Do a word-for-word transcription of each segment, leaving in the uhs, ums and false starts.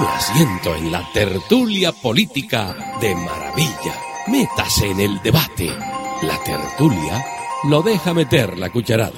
Tome asiento en la tertulia política de Maravilla. Métase en el debate. La tertulia lo deja meter la cucharada.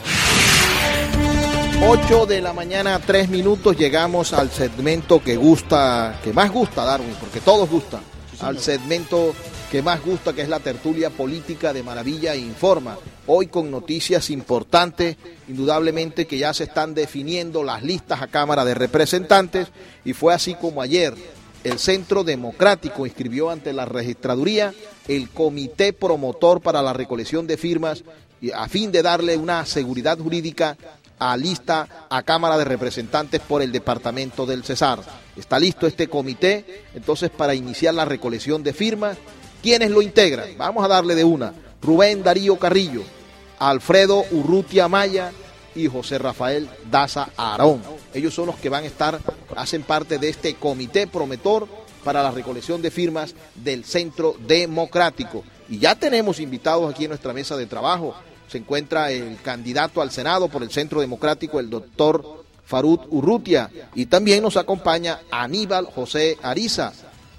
ocho de la mañana, tres minutos, llegamos al segmento que gusta, que más gusta, Darwin, porque todos gustan. Sí, al segmento que más gusta, que es la tertulia política de Maravilla Informa. Hoy con noticias importantes, indudablemente que ya se están definiendo las listas a Cámara de Representantes, y fue así como ayer el Centro Democrático inscribió ante la Registraduría el Comité Promotor para la recolección de firmas, a fin de darle una seguridad jurídica a lista a Cámara de Representantes por el Departamento del Cesar. Está listo este comité, entonces, para iniciar la recolección de firmas. ¿Quiénes lo integran? Vamos a darle de una. Rubén Darío Carrillo, Alfredo Urrutia Maya y José Rafael Daza Arón. Ellos son los que van a estar, hacen parte de este comité promotor para la recolección de firmas del Centro Democrático. Y ya tenemos invitados aquí en nuestra mesa de trabajo. Se encuentra el candidato al Senado por el Centro Democrático, el doctor Farud Urrutia, y también nos acompaña Aníbal José Ariza,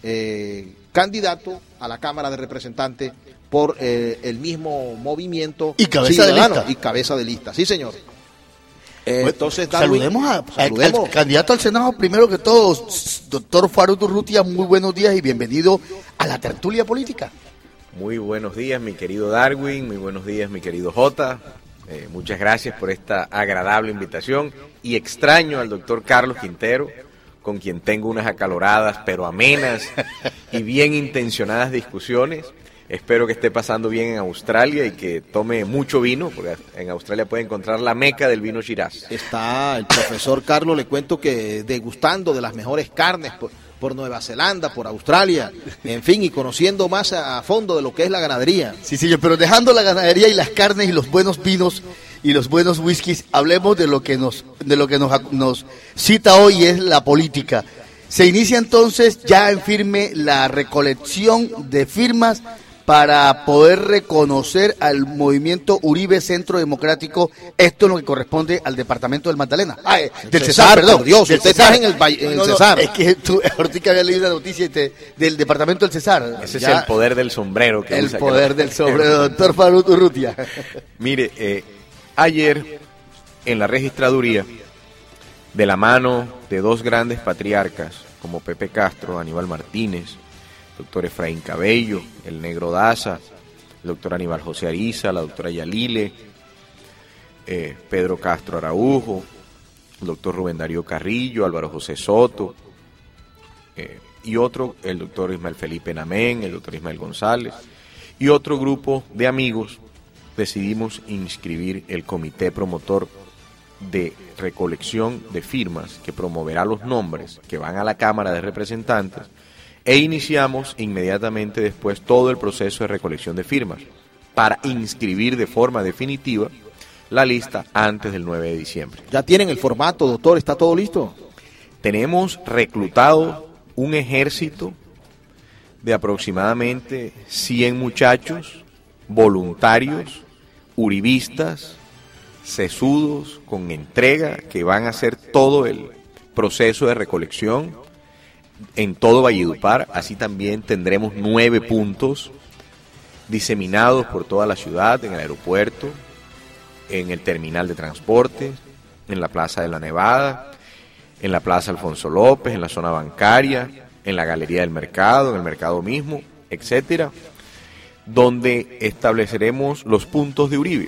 eh, candidato a la Cámara de Representantes por eh, el mismo movimiento y cabeza de lista. Y cabeza de lista, sí, señor. Eh, bueno, entonces, Darwin, saludemos, a, saludemos al candidato al Senado primero que todo, doctor Farud Urrutia. Muy buenos días y bienvenido a la tertulia política. Muy buenos días, mi querido Darwin, muy buenos días, mi querido Jota. Eh, muchas gracias por esta agradable invitación, y extraño al doctor Carlos Quintero, con quien tengo unas acaloradas pero amenas y bien intencionadas discusiones. Espero que esté pasando bien en Australia y que tome mucho vino, porque en Australia puede encontrar la meca del vino Shiraz. Está el profesor Carlos, le cuento que degustando de las mejores carnes por, por Nueva Zelanda, por Australia, en fin, y conociendo más a, a fondo de lo que es la ganadería. Sí, señor, pero dejando la ganadería y las carnes y los buenos vinos y los buenos whiskies, hablemos de lo que nos, de lo que nos, nos cita hoy, es la política. Se inicia entonces ya en firme la recolección de firmas para poder reconocer al movimiento Uribe Centro Democrático. Esto es lo que corresponde al departamento del Magdalena. Ah, eh, del Cesar, Cesar, perdón. perdón. Dios, Del usted Cesar. está en el, en el no, no, Cesar. Es que tú ahorita había leído la noticia de, del departamento del Cesar. Ese ya, es el poder del sombrero. Que el usa poder que... del sombrero, doctor Farud Urrutia. Mire, eh, ayer en la registraduría, de la mano de dos grandes patriarcas como Pepe Castro, Aníbal Martínez, doctor Efraín Cabello, el negro Daza, el doctor Aníbal José Ariza, la doctora Yalile, eh, Pedro Castro Araujo, el doctor Rubén Darío Carrillo, Álvaro José Soto, eh, y otro, el doctor Ismael Felipe Namén, el doctor Ismael González, y otro grupo de amigos, decidimos inscribir el comité promotor de recolección de firmas que promoverá los nombres que van a la Cámara de Representantes, e iniciamos inmediatamente después todo el proceso de recolección de firmas para inscribir de forma definitiva la lista antes del nueve de diciembre. ¿Ya tienen el formato, doctor? ¿Está todo listo? Tenemos reclutado un ejército de aproximadamente cien muchachos, voluntarios, uribistas, sesudos, con entrega, que van a hacer todo el proceso de recolección en todo Valledupar. Así también tendremos nueve puntos diseminados por toda la ciudad, en el aeropuerto, en el terminal de transporte, en la Plaza de la Nevada, en la Plaza Alfonso López, en la zona bancaria, en la Galería del Mercado, en el mercado mismo, etcétera, donde estableceremos los puntos de Uribe.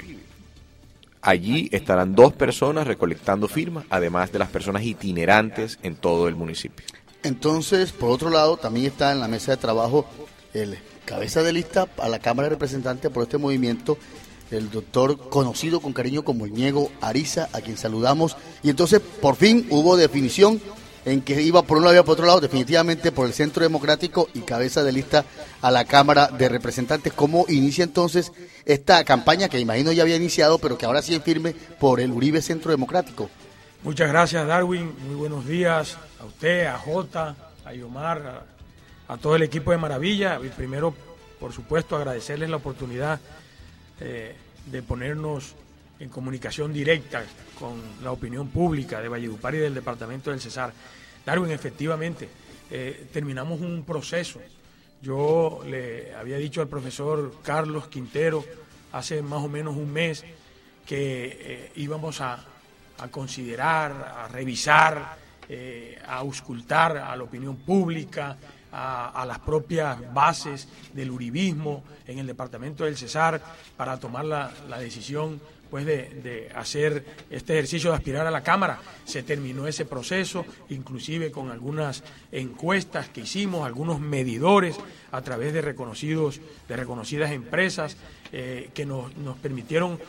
Allí estarán dos personas recolectando firmas, además de las personas itinerantes en todo el municipio. Entonces, por otro lado, también está en la mesa de trabajo el cabeza de lista a la Cámara de Representantes por este movimiento, el doctor conocido con cariño como el Niego Ariza, a quien saludamos. Y entonces, por fin, hubo definición en que iba por un lado y por otro lado, definitivamente por el Centro Democrático y cabeza de lista a la Cámara de Representantes. ¿Cómo inicia entonces esta campaña que imagino ya había iniciado, pero que ahora sí en firme por el Uribe Centro Democrático? Muchas gracias, Darwin. Muy buenos días a usted, a Jota, a Yomar, a, a todo el equipo de Maravilla. Y primero, por supuesto, agradecerles la oportunidad eh, de ponernos en comunicación directa con la opinión pública de Valledupar y del departamento del Cesar. Darwin, efectivamente, eh, terminamos un proceso. Yo le había dicho al profesor Carlos Quintero hace más o menos un mes que eh, íbamos a, a considerar, a revisar, eh, a auscultar a la opinión pública, a, a las propias bases del uribismo en el departamento del Cesar para tomar la, la decisión pues de, de hacer este ejercicio de aspirar a la Cámara. Se terminó ese proceso, inclusive con algunas encuestas que hicimos, algunos medidores a través de reconocidos, de reconocidas empresas eh, que nos, nos permitieron eh,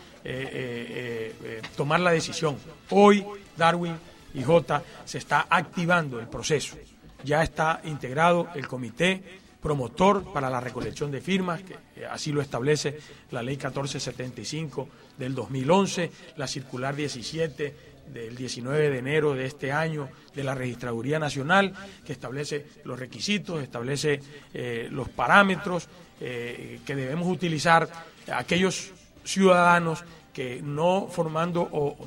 eh, eh, tomar la decisión. Hoy, Darwin y Jota, se está activando el proceso. Ya está integrado el comité promotor para la recolección de firmas, que así lo establece la ley catorce setenta y cinco del dos mil once, la circular diecisiete del diecinueve de enero de este año de la Registraduría Nacional, que establece los requisitos, establece eh, los parámetros eh, que debemos utilizar aquellos ciudadanos que no formando o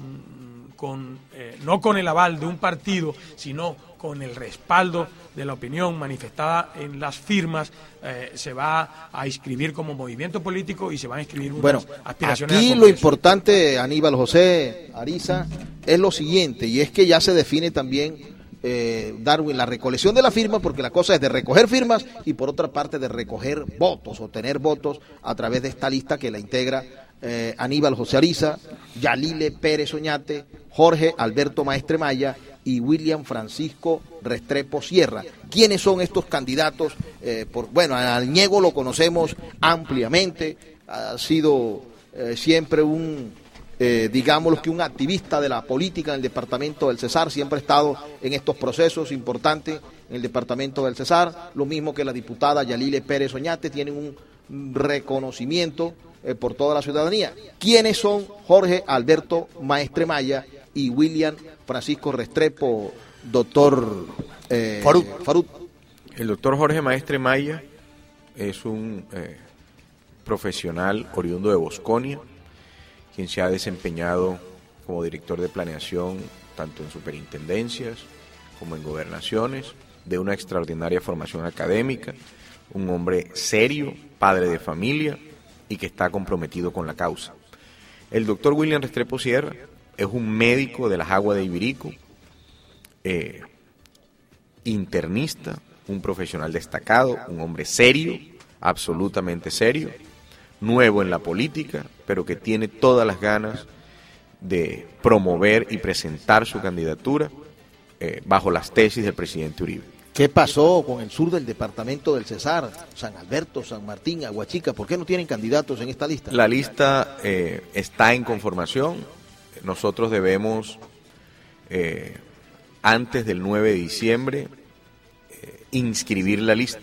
con eh, no con el aval de un partido, sino con el respaldo de la opinión manifestada en las firmas, eh, se va a inscribir como movimiento político y se van a inscribir unas bueno, aspiraciones. Aquí lo importante, Aníbal José Ariza, es lo siguiente, y es que ya se define también, eh, Darwin, la recolección de la firma, porque la cosa es de recoger firmas y por otra parte de recoger votos o tener votos a través de esta lista que la integra eh, Aníbal José Ariza, Yalile Pérez Oñate, Jorge Alberto Maestre Maya y William Francisco Restrepo Sierra. ¿Quiénes son estos candidatos? Eh, por, bueno, al Ñego lo conocemos ampliamente, ha sido eh, siempre un, eh, digámoslo que un activista de la política en el departamento del Cesar, siempre ha estado en estos procesos importantes en el departamento del Cesar, lo mismo que la diputada Yalile Pérez Oñate, tienen un reconocimiento eh, por toda la ciudadanía. ¿Quiénes son Jorge Alberto Maestre Maya y William Francisco Restrepo, doctor eh, Farut. Farut? El doctor Jorge Maestre Maya es un eh, profesional oriundo de Bosconia, quien se ha desempeñado como director de planeación tanto en superintendencias como en gobernaciones, de una extraordinaria formación académica, un hombre serio, padre de familia y que está comprometido con la causa. El doctor William Restrepo Sierra es un médico de las aguas de Ibirico, eh, internista, un profesional destacado, un hombre serio, absolutamente serio, nuevo en la política, pero que tiene todas las ganas de promover y presentar su candidatura eh, bajo las tesis del presidente Uribe. ¿Qué pasó con el sur del departamento del Cesar, San Alberto, San Martín, Aguachica? ¿Por qué no tienen candidatos en esta lista? La lista eh, está en conformación. Nosotros debemos, eh, antes del nueve de diciembre, eh, inscribir la lista.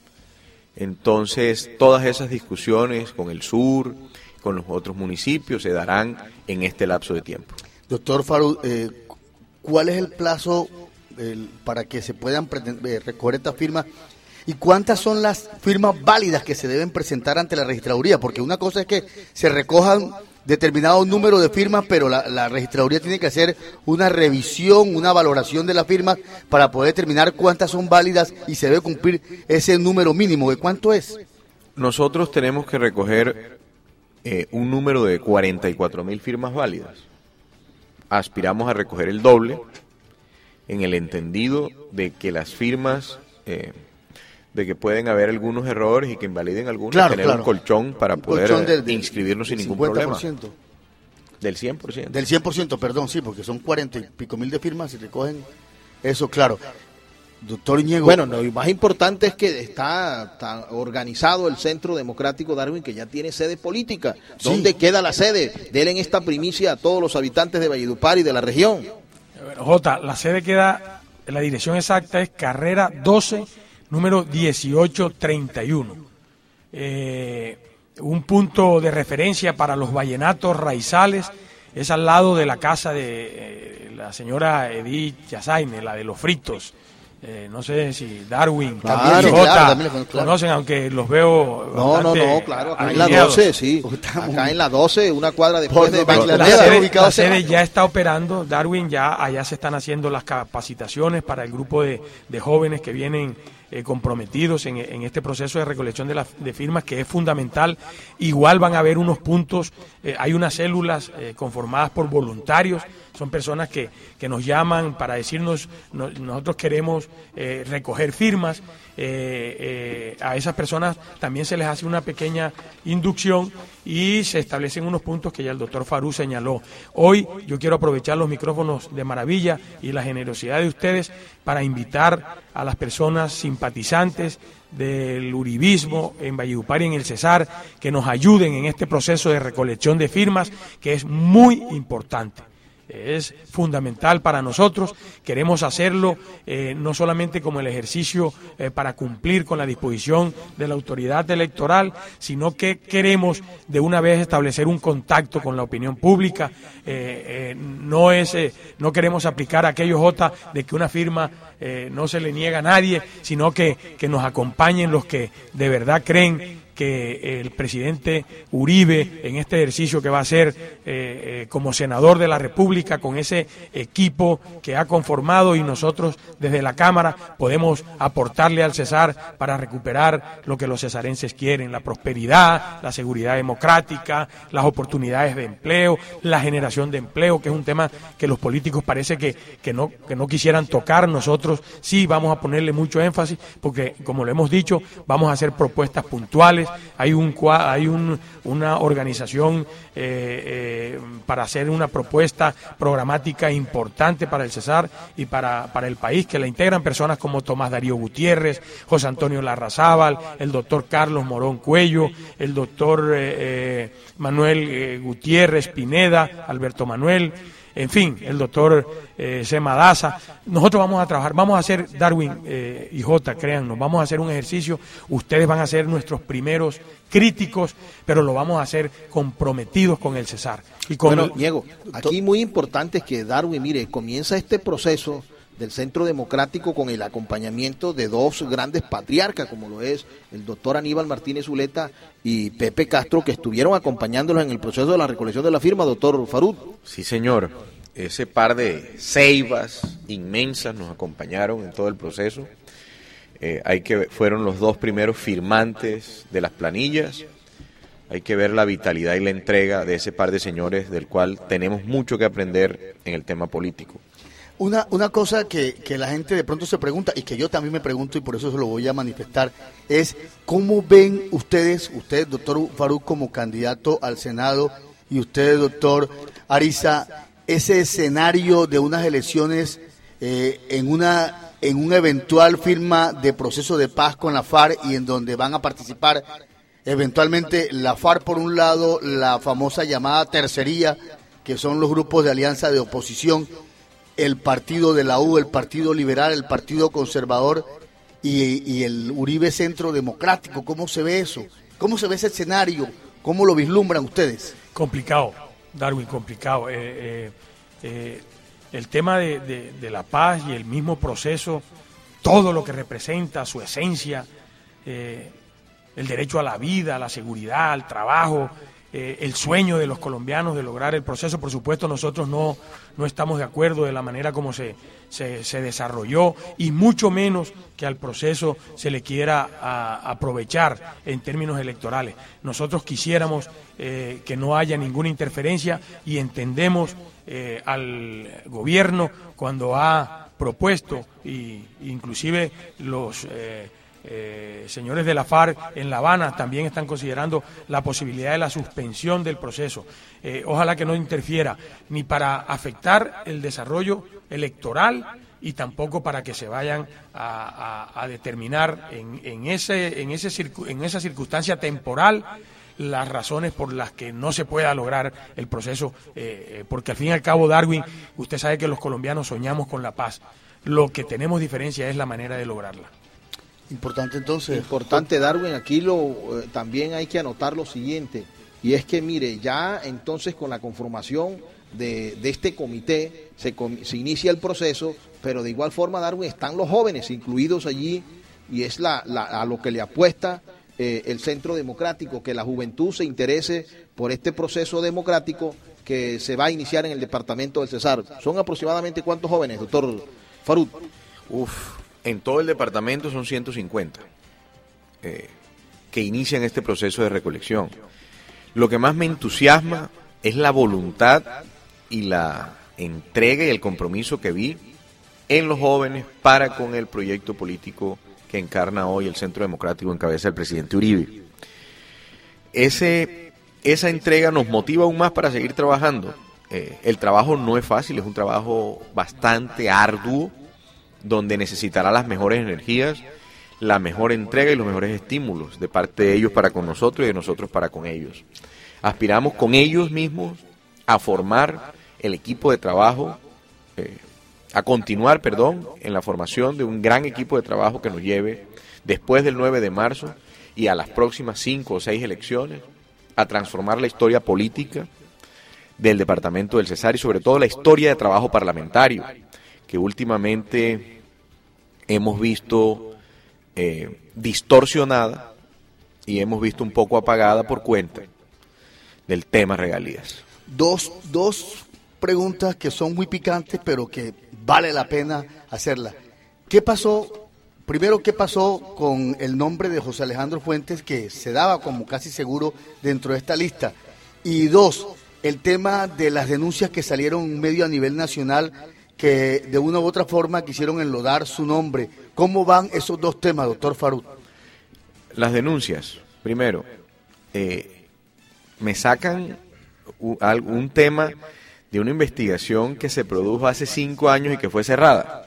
Entonces, todas esas discusiones con el sur, con los otros municipios, se darán en este lapso de tiempo. Doctor Farut, eh, ¿cuál es el plazo el, para que se puedan eh, recoger estas firmas? ¿Y cuántas son las firmas válidas que se deben presentar ante la registraduría? Porque una cosa es que se recojan determinado número de firmas, pero la, la registraduría tiene que hacer una revisión, una valoración de las firmas para poder determinar cuántas son válidas y se debe cumplir ese número mínimo. ¿De cuánto es? Nosotros tenemos que recoger eh, un número de cuarenta y cuatro mil firmas válidas. Aspiramos a recoger el doble, en el entendido de que las firmas, eh, de que pueden haber algunos errores y que invaliden algunos, claro, tener claro. un colchón para un poder colchón del, del, inscribirnos sin ningún cincuenta por ciento. problema. Del cien por ciento. Del cien por ciento, perdón, sí, porque son cuarenta y pico mil de firmas y recogen eso, claro. Doctor Ñego. Bueno, lo más importante es que está, está organizado el Centro Democrático Darwin, que ya tiene sede política. ¿Dónde sí. queda la sede? Denle esta primicia a todos los habitantes de Valledupar y de la región. Bueno, Jota, la sede queda, la dirección exacta es Carrera doce, número dieciocho treinta y uno. Eh, un punto de referencia para los vallenatos raizales es al lado de la casa de eh, la señora Edith Yazaine, la de los fritos. Eh, no sé si Darwin, Claro, y Jota claro, también lo- claro. conocen, aunque los veo No, no, bastante no, claro, acá en la alineados. doce, sí. Acá en la doce, una cuadra después de Por- La Bangladesh. sede, ubicado la hace sede años. ya está operando, Darwin, ya allá se están haciendo las capacitaciones para el grupo de, de jóvenes que vienen eh, comprometidos en, en este proceso de recolección de, la, de firmas, que es fundamental. Igual van a haber unos puntos, eh, hay unas células eh, conformadas por voluntarios, son personas que, que nos llaman para decirnos, no, nosotros queremos eh, recoger firmas. Eh, eh, a esas personas también se les hace una pequeña inducción y se establecen unos puntos que ya el doctor Farú señaló. Hoy yo quiero aprovechar los micrófonos de Maravilla y la generosidad de ustedes para invitar a las personas simpatizantes del uribismo en Valledupar y en el Cesar que nos ayuden en este proceso de recolección de firmas, que es muy importante. Es fundamental para nosotros. Queremos hacerlo eh, no solamente como el ejercicio eh, para cumplir con la disposición de la autoridad electoral, sino que queremos de una vez establecer un contacto con la opinión pública. Eh, eh, no es, eh, no queremos aplicar aquello, Jota, de que una firma eh, no se le niega a nadie, sino que, que nos acompañen los que de verdad creen que el presidente Uribe, en este ejercicio que va a hacer eh, eh, como senador de la República, con ese equipo que ha conformado, y nosotros desde la Cámara podemos aportarle al Cesar para recuperar lo que los cesarenses quieren: la prosperidad, la seguridad democrática, las oportunidades de empleo, la generación de empleo, que es un tema que los políticos parece que, que, no, que no quisieran tocar. Nosotros sí vamos a ponerle mucho énfasis, porque como lo hemos dicho, vamos a hacer propuestas puntuales. Hay un hay un, una organización eh, eh, para hacer una propuesta programática importante para el Cesar y para, para el país, que la integran personas como Tomás Darío Gutiérrez, José Antonio Larrazábal, el doctor Carlos Morón Cuello, el doctor eh, eh, Manuel eh, Gutiérrez Pineda, Alberto Manuel, en fin, el doctor eh, Sema Daza. Nosotros vamos a trabajar, vamos a hacer, Darwin eh, y Jota, créannos, vamos a hacer un ejercicio. Ustedes van a ser nuestros primeros críticos, pero lo vamos a hacer comprometidos con el Cesar. Y con Bueno, el- Diego, aquí muy importante es que Darwin, mire, comienza este proceso del Centro Democrático con el acompañamiento de dos grandes patriarcas, como lo es el doctor Aníbal Martínez Zuleta y Pepe Castro, que estuvieron acompañándolos en el proceso de la recolección de la firma, doctor Farud. Sí, señor. Ese par de ceibas inmensas nos acompañaron en todo el proceso. Eh, hay que fueron los dos primeros firmantes de las planillas. Hay que ver la vitalidad y la entrega de ese par de señores, del cual tenemos mucho que aprender en el tema político. Una, una cosa que, que la gente de pronto se pregunta, y que yo también me pregunto, y por eso se lo voy a manifestar, es ¿cómo ven ustedes, usted, doctor Faruk, como candidato al Senado, y usted, doctor Ariza, ese escenario de unas elecciones eh, en una en un eventual firma de proceso de paz con la FARC, y en donde van a participar eventualmente la FARC por un lado, la famosa llamada tercería, que son los grupos de alianza de oposición, el partido de la U, el Partido Liberal, el Partido Conservador y, y el Uribe Centro Democrático? ¿Cómo se ve eso? ¿Cómo se ve ese escenario? ¿Cómo lo vislumbran ustedes? Complicado, Darwin, complicado. Eh, eh, eh, el tema de, de, de la paz y el mismo proceso, todo lo que representa, su esencia, eh, el derecho a la vida, a la seguridad, al trabajo, eh, el sueño de los colombianos de lograr el proceso. Por supuesto, nosotros no, no estamos de acuerdo de la manera como se, se, se desarrolló, y mucho menos que al proceso se le quiera a, aprovechar en términos electorales. Nosotros quisiéramos eh, que no haya ninguna interferencia, y entendemos eh, al gobierno cuando ha propuesto, y inclusive los eh, eh, señores de la FARC en La Habana también están considerando la posibilidad de la suspensión del proceso. Eh, ojalá que no interfiera ni para afectar el desarrollo electoral, y tampoco para que se vayan a, a, a determinar en, en, ese, en, ese circu, en esa circunstancia temporal las razones por las que no se pueda lograr el proceso, eh, porque al fin y al cabo, Darwin, usted sabe que los colombianos soñamos con la paz. Lo que tenemos diferencia es la manera de lograrla. Importante entonces. Importante, Darwin, aquí lo eh, también hay que anotar lo siguiente, y es que mire, ya entonces con la conformación de, de este comité, se, se inicia el proceso, pero de igual forma, Darwin, están los jóvenes incluidos allí, y es la, la, a lo que le apuesta eh, el Centro Democrático, que la juventud se interese por este proceso democrático que se va a iniciar en el departamento del Cesar. ¿Son aproximadamente cuántos jóvenes, doctor Farut? Uf, en todo el departamento son ciento cincuenta eh, que inician este proceso de recolección. Lo que más me entusiasma es la voluntad y la entrega y el compromiso que vi en los jóvenes para con el proyecto político que encarna hoy el Centro Democrático en cabeza del presidente Uribe. Ese, esa entrega nos motiva aún más para seguir trabajando. Eh, el trabajo no es fácil, es un trabajo bastante arduo, donde necesitará las mejores energías, la mejor entrega y los mejores estímulos de parte de ellos para con nosotros y de nosotros para con ellos. Aspiramos con ellos mismos a formar el equipo de trabajo, eh, a continuar, perdón, en la formación de un gran equipo de trabajo que nos lleve después del nueve de marzo y a las próximas cinco o seis elecciones a transformar la historia política del departamento del Cesar y sobre todo la historia de trabajo parlamentario, que últimamente hemos visto eh, distorsionada y hemos visto un poco apagada por cuenta del tema regalías. Dos, dos preguntas que son muy picantes, pero que vale la pena hacerlas. ¿Qué pasó? Primero, ¿qué pasó con el nombre de José Alejandro Fuentes, que se daba como casi seguro dentro de esta lista? Y dos, el tema de las denuncias que salieron en medio a nivel nacional, que de una u otra forma quisieron enlodar su nombre. ¿Cómo van esos dos temas, doctor Farut? Las denuncias, primero, eh, me sacan un, un tema de una investigación que se produjo hace cinco años y que fue cerrada.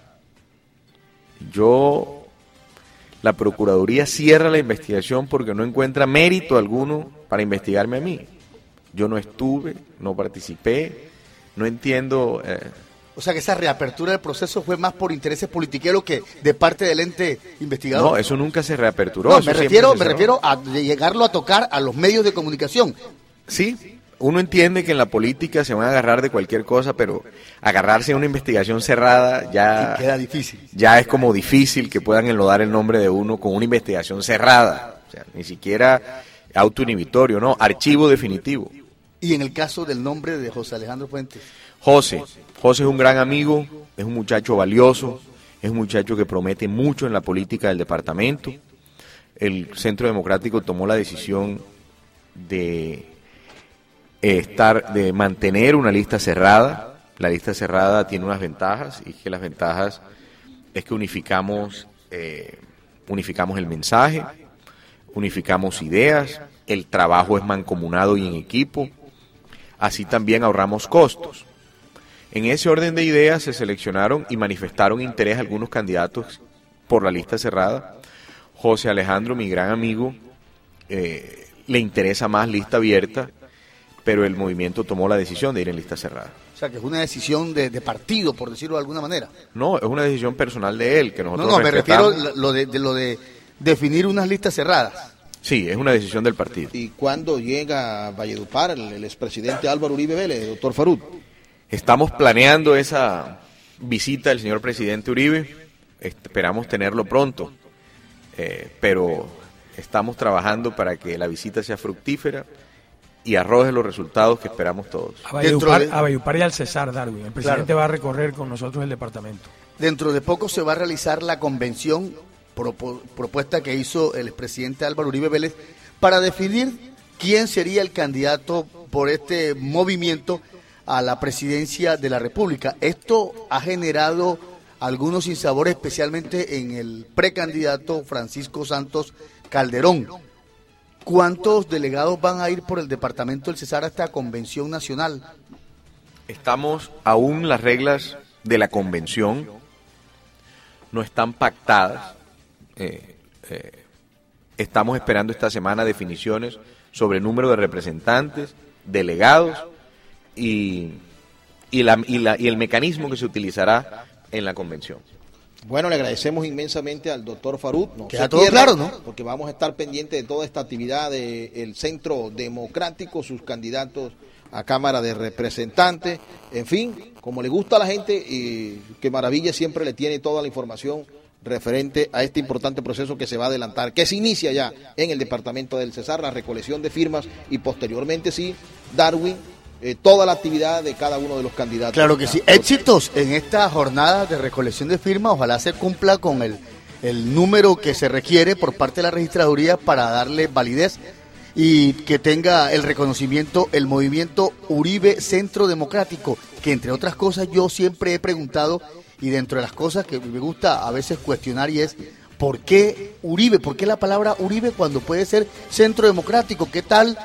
Yo, la Procuraduría cierra la investigación porque no encuentra mérito alguno para investigarme a mí. Yo no estuve, no participé, no entiendo... Eh, O sea que esa reapertura del proceso fue más por intereses politiqueros que de parte del ente investigador. No, eso nunca se reaperturó. No, eso me refiero, se me refiero a llegarlo a tocar a los medios de comunicación. Sí, uno entiende que en la política se van a agarrar de cualquier cosa, pero agarrarse a una investigación cerrada ya y queda difícil. Ya es como difícil que puedan enlodar el nombre de uno con una investigación cerrada. O sea, ni siquiera autoinhibitorio, no, archivo definitivo. Y en el caso del nombre de José Alejandro Fuentes. José, José es un gran amigo, es un muchacho valioso, es un muchacho que promete mucho en la política del departamento. El Centro Democrático tomó la decisión de eh, estar, de mantener una lista cerrada. La lista cerrada tiene unas ventajas, y que las ventajas es que unificamos, eh, unificamos el mensaje, unificamos ideas, el trabajo es mancomunado y en equipo, así también ahorramos costos. En ese orden de ideas se seleccionaron y manifestaron interés algunos candidatos por la lista cerrada. José Alejandro, mi gran amigo, eh, le interesa más lista abierta, pero el movimiento tomó la decisión de ir en lista cerrada. O sea, que es una decisión de, de partido, por decirlo de alguna manera. No, es una decisión personal de él, que nosotros No, no, me refiero respetamos. a lo de, de lo de definir unas listas cerradas. Sí, es una decisión del partido. ¿Y cuándo llega a Valledupar el, el expresidente Álvaro Uribe Vélez, doctor Farut? Estamos planeando esa visita del señor presidente Uribe, esperamos tenerlo pronto, eh, pero estamos trabajando para que la visita sea fructífera y arroje los resultados que esperamos todos. A Valledupar, de... a Valledupar y al Cesar, Darwin. El presidente claro. va a recorrer con nosotros el departamento. Dentro de poco se va a realizar la convención propo, propuesta que hizo el expresidente Álvaro Uribe Vélez para definir quién sería el candidato por este movimiento a la presidencia de la República. Esto ha generado algunos sinsabores, especialmente en el precandidato Francisco Santos Calderón. ¿Cuántos delegados van a ir por el departamento del Cesar a esta convención nacional? Estamos, aún las reglas de la convención no están pactadas. Eh, eh, estamos esperando esta semana definiciones sobre el número de representantes, delegados, Y, y, la, y, la, y el mecanismo que se utilizará en la convención. Bueno, le agradecemos inmensamente al doctor Farut. No Queda todo claro, ¿no? Porque vamos a estar pendientes de toda esta actividad del Centro Democrático, sus candidatos a Cámara de Representantes, en fin, como le gusta a la gente y que Maravilla siempre le tiene toda la información referente a este importante proceso que se va a adelantar, que se inicia ya en el departamento del Cesar, la recolección de firmas y posteriormente sí, Darwin, eh, toda la actividad de cada uno de los candidatos. Claro que sí, éxitos en esta jornada de recolección de firmas, ojalá se cumpla con el, el número que se requiere por parte de la registraduría para darle validez y que tenga el reconocimiento el movimiento Uribe Centro Democrático, que entre otras cosas yo siempre he preguntado, y dentro de las cosas que me gusta a veces cuestionar, y es ¿por qué Uribe? ¿Por qué la palabra Uribe cuando puede ser Centro Democrático? ¿Qué tal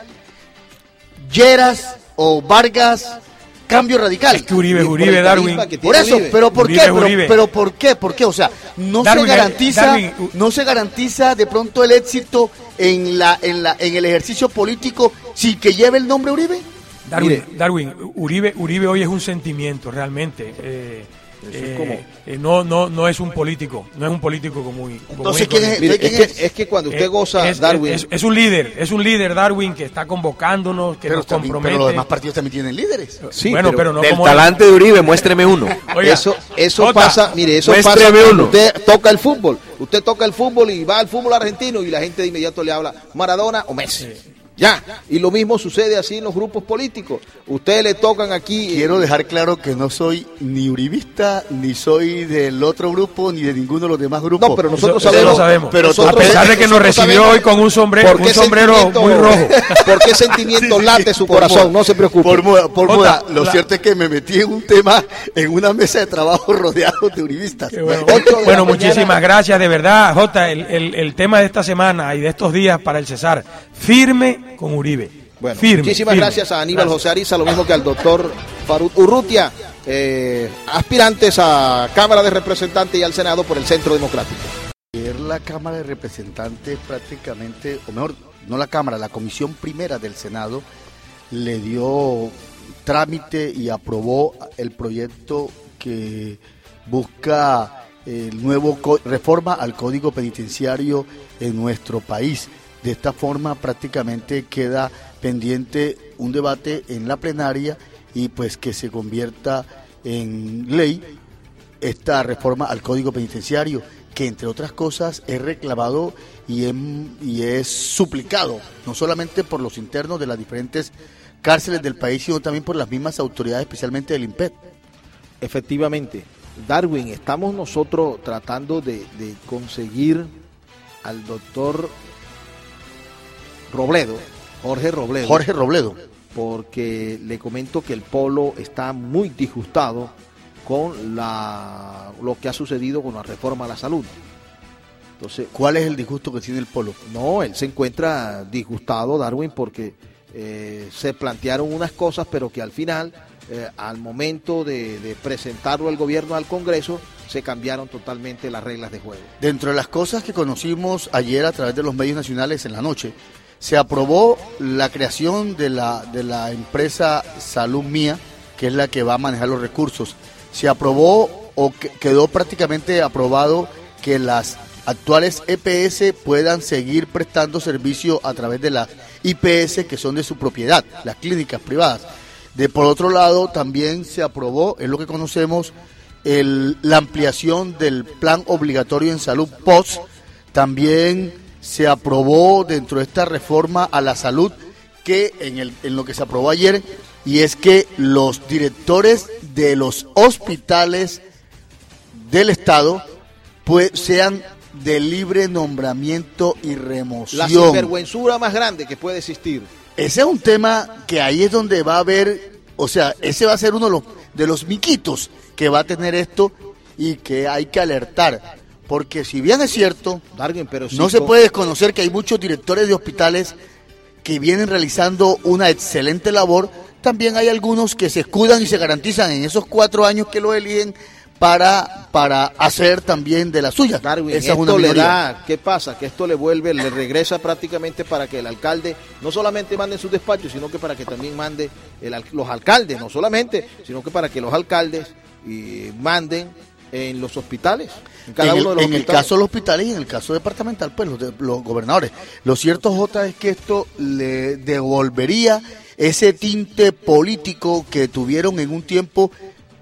Lleras o Vargas, Cambio Radical? Es que Uribe, Uribe, Darwin. Por eso, Uribe. pero ¿por Uribe, qué? Pero, Uribe. pero ¿por qué? ¿Por qué? O sea, no Darwin, se garantiza, Darwin, u- no se garantiza de pronto el éxito en la, en la, en el ejercicio político sin que lleve el nombre Uribe. Darwin, Mire. Darwin, Uribe, Uribe hoy es un sentimiento realmente. Eh, Eso es eh, como- eh, no, no, no es un político, no es un político común. común Entonces, y ¿quién es? corriente. Mire, ¿quién es que, es que cuando usted Eh, goza, es, Darwin, es, es un líder, es un líder Darwin que está convocándonos, que Pero, nos también, compromete. pero los demás partidos también tienen líderes. sí, bueno, pero, pero no Del como talante de Uribe, muéstreme uno. Oiga, eso eso Jota, pasa, mire, eso pasa muéstreme cuando uno. usted toca el fútbol. Usted toca el fútbol y va al fútbol argentino y la gente de inmediato le habla Maradona o Messi. Ya, y lo mismo sucede así en los grupos políticos. Ustedes le tocan aquí. Quiero dejar claro que no soy ni uribista, ni soy del otro grupo, ni de ninguno de los demás grupos. No, pero nosotros Eso- eso sabemos. lo sabemos. Pero nosotros- a pesar de que nos nosotros recibió sabemos hoy con un sombrero, por qué un sombrero sentimiento- muy rojo. ¿Por qué sentimiento Sí, sí, late su por corazón? moda. No se preocupe. Por moda, por Jota, moda. Lo la- cierto es que me metí en un tema, en una mesa de trabajo rodeado de uribistas. Qué bueno, ocho de la Bueno, mañana. muchísimas gracias, de verdad, Jota, el, el, el tema de esta semana y de estos días para el Cesar, firme con Uribe. Bueno, firme, muchísimas firme. gracias a Aníbal Gracias. José Ariza, lo mismo que al doctor Farud Urrutia, eh, aspirantes a Cámara de Representantes y al Senado por el Centro Democrático. Ayer la Cámara de Representantes prácticamente, o mejor, no la Cámara, la Comisión Primera del Senado le dio trámite y aprobó el proyecto que busca el nuevo co- reforma al Código Penitenciario en nuestro país. De esta forma prácticamente queda pendiente un debate en la plenaria y pues que se convierta en ley esta reforma al Código Penitenciario, que entre otras cosas es reclamado y es, y es suplicado, no solamente por los internos de las diferentes cárceles del país, sino también por las mismas autoridades, especialmente del INPET. Efectivamente, Darwin, estamos nosotros tratando de, de conseguir al doctor Robledo, Jorge Robledo, Jorge Robledo. porque le comento que el Polo está muy disgustado con la lo que ha sucedido con la reforma a la salud. Entonces, ¿Cuál es el disgusto que tiene el Polo? no, él se encuentra disgustado, Darwin, porque eh, se plantearon unas cosas, pero que al final, eh, al momento de, de presentarlo al gobierno, al Congreso, se cambiaron totalmente las reglas de juego. Dentro de las cosas que conocimos ayer a través de los medios nacionales en la noche, se aprobó la creación de la, de la empresa Salud Mía, que es la que va a manejar los recursos. Se aprobó o que- quedó prácticamente aprobado que las actuales E P S puedan seguir prestando servicio a través de las I P S que son de su propiedad, las clínicas privadas. De por otro lado, también se aprobó, es lo que conocemos, el- la ampliación del plan obligatorio en salud P O S. También se aprobó dentro de esta reforma a la salud que en, el, en lo que se aprobó ayer, y es que los directores de los hospitales del Estado pues sean de libre nombramiento y remoción. La sinvergüenzura más grande que puede existir. Ese es un tema que ahí es donde va a haber, o sea, ese va a ser uno de los, de los miquitos que va a tener esto y que hay que alertar. Porque si bien es cierto, Darwin, pero sí no se con- puede desconocer que hay muchos directores de hospitales que vienen realizando una excelente labor, también hay algunos que se escudan y se garantizan en esos cuatro años que lo eligen para, para hacer también de la suya. Darwin, Esa es una esto le minoría. da, ¿qué pasa? Que esto le vuelve, le regresa prácticamente para que el alcalde no solamente mande en sus despachos, sino que para que también mande el al- los alcaldes, no solamente, sino que para que los alcaldes eh, manden en los hospitales, en cada en el, uno de los en el hospitales. caso de los hospitales y en el caso departamental, pues los, de- los gobernadores. Lo cierto, Jota, es que esto le devolvería ese tinte político que tuvieron en un tiempo,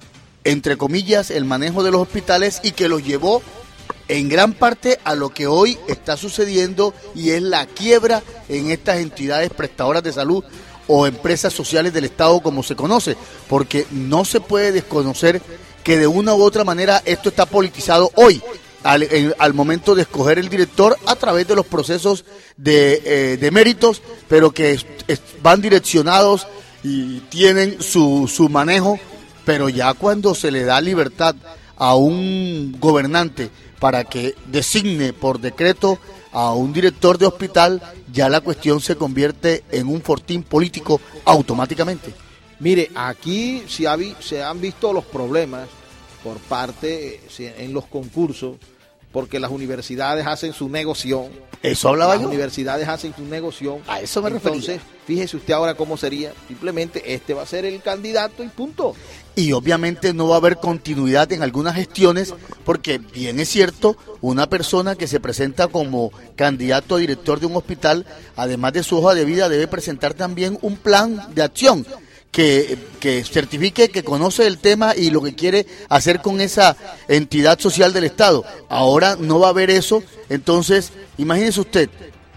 entre comillas, el manejo de los hospitales y que los llevó en gran parte a lo que hoy está sucediendo y es la quiebra en estas entidades prestadoras de salud o empresas sociales del Estado como se conoce, porque no se puede desconocer que de una u otra manera esto está politizado hoy, al, en, al momento de escoger el director a través de los procesos de, eh, de méritos, pero que es, es, van direccionados y tienen su, su manejo, pero ya cuando se le da libertad a un gobernante para que designe por decreto a un director de hospital, ya la cuestión se convierte en un fortín político automáticamente. Mire, aquí se, ha vi, se han visto los problemas por parte en los concursos, porque las universidades hacen su negocio. Eso hablaba Las yo. universidades hacen su negocio. A eso me refería. Entonces, fíjese usted ahora cómo sería. Simplemente este va a ser el candidato y punto. Y obviamente no va a haber continuidad en algunas gestiones, porque bien es cierto, una persona que se presenta como candidato a director de un hospital, además de su hoja de vida, debe presentar también un plan de acción que, que certifique que conoce el tema y lo que quiere hacer con esa entidad social del Estado. Ahora no va a haber eso, entonces imagínese usted,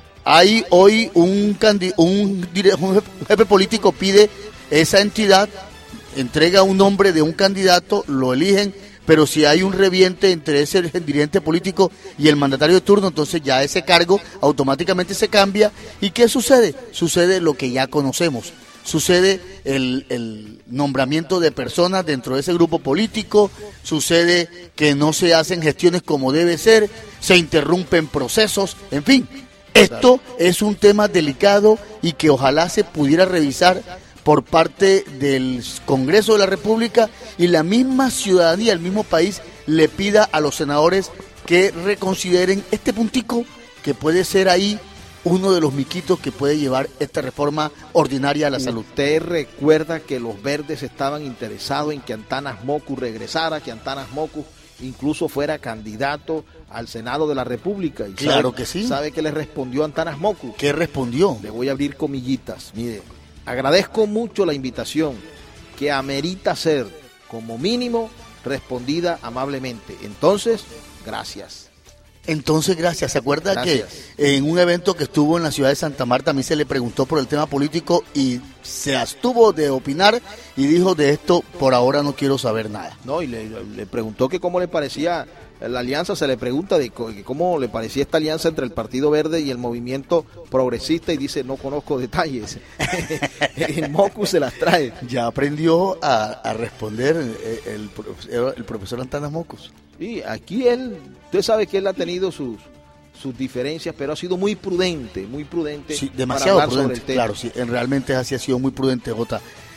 hay hoy un, candi- un, dire- un jefe político pide esa entidad, entrega un nombre de un candidato, lo eligen, pero si hay un reviente entre ese dirigente político y el mandatario de turno, entonces ya ese cargo automáticamente se cambia. ¿Y qué sucede? Sucede lo que ya conocemos. Sucede el, el nombramiento de personas dentro de ese grupo político, sucede que no se hacen gestiones como debe ser, se interrumpen procesos, en fin. Esto es un tema delicado y que ojalá se pudiera revisar por parte del Congreso de la República y la misma ciudadanía, el mismo país, le pida a los senadores que reconsideren este puntico que puede ser ahí uno de los miquitos que puede llevar esta reforma ordinaria a la salud. Usted recuerda que los verdes estaban interesados en que Antanas Mockus regresara, que Antanas Mockus incluso fuera candidato al Senado de la República. Y claro sabe, que sí. ¿Sabe qué le respondió Antanas Mockus? ¿Qué respondió? Le voy a abrir comillitas. Mire, agradezco mucho la invitación que amerita ser, como mínimo, respondida amablemente. Entonces, gracias. Entonces, gracias. ¿Se acuerda Gracias. que en un evento que estuvo en la ciudad de Santa Marta a mí se le preguntó por el tema político y se abstuvo de opinar y dijo de esto por ahora no quiero saber nada? No, y le, le preguntó que cómo le parecía la alianza, se le pregunta de cómo le parecía esta alianza entre el Partido Verde y el Movimiento Progresista y dice no conozco detalles. El Mockus se las trae. Ya aprendió a, a responder el, el, profesor, el profesor Antanas Mockus. Y aquí él, usted sabe que él ha tenido sus sus diferencias, pero ha sido muy prudente, muy prudente. Sí, demasiado para hablar prudente, sobre el tema. claro, sí, realmente así ha sido muy prudente, Jota.